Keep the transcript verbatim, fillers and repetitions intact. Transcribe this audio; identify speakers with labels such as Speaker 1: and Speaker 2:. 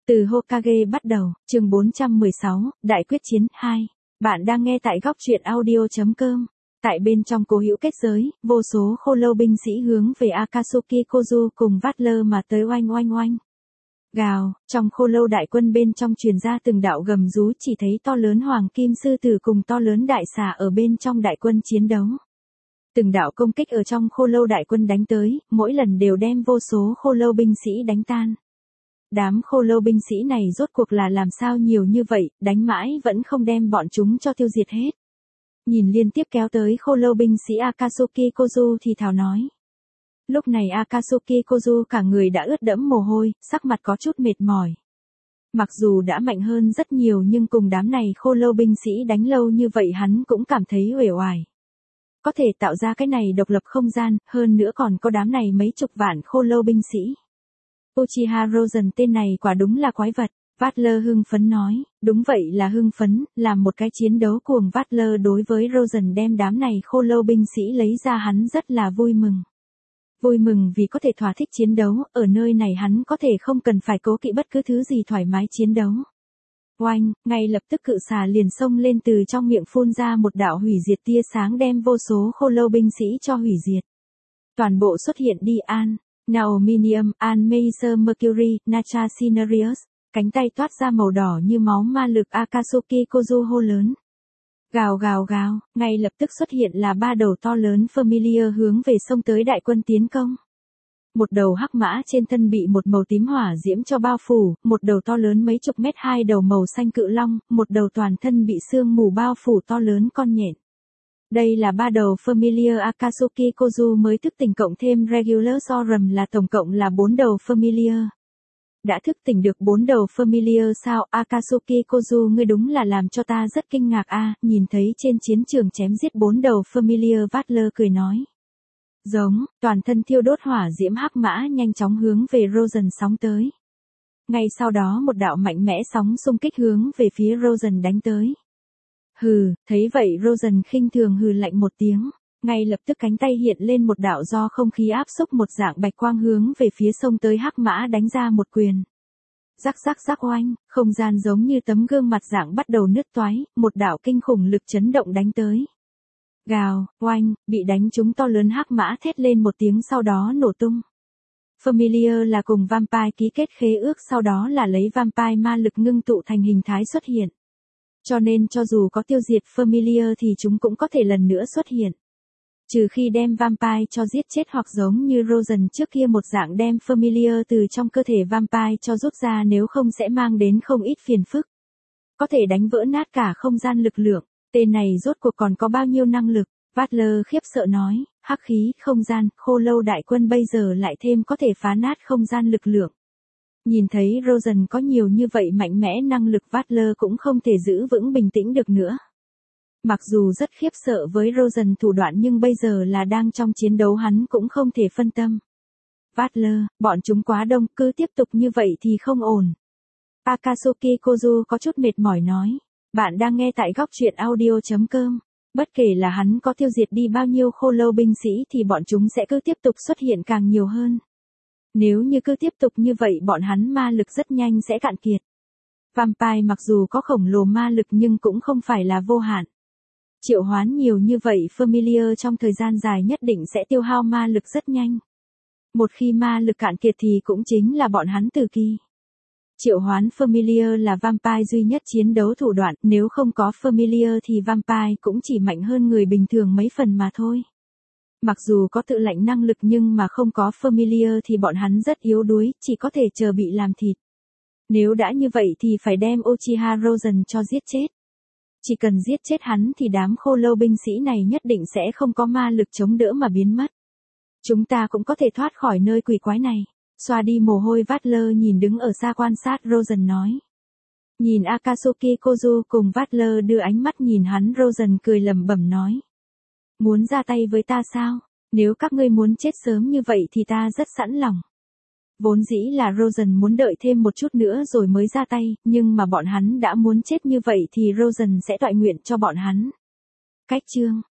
Speaker 1: Từ Hokage bắt đầu, chương bốn trăm mười sáu, Đại quyết chiến hai. Bạn đang nghe tại góc truyện audio chấm com. Tại bên trong cố hữu kết giới, vô số khô lâu binh sĩ hướng về Akatsuki Kozu cùng Butler mà tới oanh oanh oanh. Gào, trong khô lâu đại quân bên trong truyền ra từng đạo gầm rú, chỉ thấy to lớn hoàng kim sư tử cùng to lớn đại xà ở bên trong đại quân chiến đấu. Từng đạo công kích ở trong khô lâu đại quân đánh tới, mỗi lần đều đem vô số khô lâu binh sĩ đánh tan. Đám khô lâu binh sĩ này rốt cuộc là làm sao nhiều như vậy, đánh mãi vẫn không đem bọn chúng cho tiêu diệt hết. Nhìn liên tiếp kéo tới khô lâu binh sĩ Akatsuki Kozu thì thào nói. Lúc này Akatsuki Kozu cả người đã ướt đẫm mồ hôi, sắc mặt có chút mệt mỏi. Mặc dù đã mạnh hơn rất nhiều nhưng cùng đám này khô lâu binh sĩ đánh lâu như vậy hắn cũng cảm thấy uể oải. Có thể tạo ra cái này độc lập không gian, hơn nữa còn có đám này mấy chục vạn khô lâu binh sĩ. Uchiha Rosen tên này quả đúng là quái vật, Butler hưng phấn nói, đúng vậy là hưng phấn, làm một cái chiến đấu cuồng. Butler đối với Rosen đem đám này khô lâu binh sĩ lấy ra hắn rất là vui mừng. Vui mừng vì có thể thỏa thích chiến đấu, ở nơi này hắn có thể không cần phải cố kỵ bất cứ thứ gì, thoải mái chiến đấu. Oanh, ngay lập tức cự xà liền xông lên, từ trong miệng phun ra một đạo hủy diệt tia sáng đem vô số khô lâu binh sĩ cho hủy diệt. Toàn bộ xuất hiện đi An. Naominium, An Meiser Mercury, Nacha Cinerius, cánh tay toát ra màu đỏ như máu ma lực. Akatsuki Kozu hô lớn. Gào gào gào, ngay lập tức xuất hiện là ba đầu to lớn Familiar hướng về sông tới đại quân tiến công. Một đầu hắc mã trên thân bị một màu tím hỏa diễm cho bao phủ, một đầu to lớn mấy chục mét, hai đầu màu xanh cự long, một đầu toàn thân bị sương mù bao phủ to lớn con nhện. Đây là ba đầu Familiar Akatsuki Kozu mới thức tỉnh cộng thêm Regulus Orum là tổng cộng là bốn đầu Familiar. Đã thức tỉnh được bốn đầu Familiar sao? Akatsuki Kozu, ngươi đúng là làm cho ta rất kinh ngạc a. Nhìn thấy trên chiến trường chém giết bốn đầu Familiar, Butler cười nói. Giống, toàn thân thiêu đốt hỏa diễm hắc mã nhanh chóng hướng về Rosen sóng tới. Ngay sau đó một đạo mạnh mẽ sóng xung kích hướng về phía Rosen đánh tới. Hừ, thấy vậy Rosen khinh thường hừ lạnh một tiếng, ngay lập tức cánh tay hiện lên một đạo do không khí áp xúc một dạng bạch quang hướng về phía sông tới hắc mã đánh ra một quyền. Rắc rắc rắc oanh, không gian giống như tấm gương mặt dạng bắt đầu nứt toái, một đạo kinh khủng lực chấn động đánh tới. Gào, oanh, bị đánh trúng to lớn hắc mã thét lên một tiếng sau đó nổ tung. Familiar là cùng Vampire ký kết khế ước, sau đó là lấy Vampire ma lực ngưng tụ thành hình thái xuất hiện. Cho nên cho dù có tiêu diệt Familiar thì chúng cũng có thể lần nữa xuất hiện. Trừ khi đem Vampire cho giết chết hoặc giống như Rosen trước kia một dạng đem Familiar từ trong cơ thể Vampire cho rút ra, nếu không sẽ mang đến không ít phiền phức. Có thể đánh vỡ nát cả không gian lực lượng, tên này rốt cuộc còn có bao nhiêu năng lực? Butler khiếp sợ nói, hắc khí, không gian, khô lâu đại quân bây giờ lại thêm có thể phá nát không gian lực lượng. Nhìn thấy Rosen có nhiều như vậy mạnh mẽ năng lực, Butler cũng không thể giữ vững bình tĩnh được nữa. Mặc dù rất khiếp sợ với Rosen thủ đoạn nhưng bây giờ là đang trong chiến đấu, hắn cũng không thể phân tâm. Butler, bọn chúng quá đông, cứ tiếp tục như vậy thì không ổn. Akatsuki Kozu có chút mệt mỏi nói. Bạn đang nghe tại góc truyện audio chấm com. Bất kể là hắn có tiêu diệt đi bao nhiêu khô lâu binh sĩ thì bọn chúng sẽ cứ tiếp tục xuất hiện càng nhiều hơn. Nếu như cứ tiếp tục như vậy bọn hắn ma lực rất nhanh sẽ cạn kiệt. Vampire mặc dù có khổng lồ ma lực nhưng cũng không phải là vô hạn. Triệu hoán nhiều như vậy Familiar trong thời gian dài nhất định sẽ tiêu hao ma lực rất nhanh. Một khi ma lực cạn kiệt thì cũng chính là bọn hắn tử kỳ. Triệu hoán Familiar là Vampire duy nhất chiến đấu thủ đoạn, nếu không có Familiar thì Vampire cũng chỉ mạnh hơn người bình thường mấy phần mà thôi. Mặc dù có tự lạnh năng lực nhưng mà không có Familiar thì bọn hắn rất yếu đuối, chỉ có thể chờ bị làm thịt. Nếu đã như vậy thì phải đem Uchiha Rosen cho giết chết. Chỉ cần giết chết hắn thì đám khô lâu binh sĩ này nhất định sẽ không có ma lực chống đỡ mà biến mất. Chúng ta cũng có thể thoát khỏi nơi quỷ quái này. Xoa đi mồ hôi, Butler nhìn đứng ở xa quan sát Rosen nói. Nhìn Akatsuki Kozu cùng Butler đưa ánh mắt nhìn hắn, Rosen cười lẩm bẩm nói. Muốn ra tay với ta sao? Nếu các ngươi muốn chết sớm như vậy thì ta rất sẵn lòng. Vốn dĩ là Rosen muốn đợi thêm một chút nữa rồi mới ra tay, nhưng mà bọn hắn đã muốn chết như vậy thì Rosen sẽ toại nguyện cho bọn hắn. Cách chương,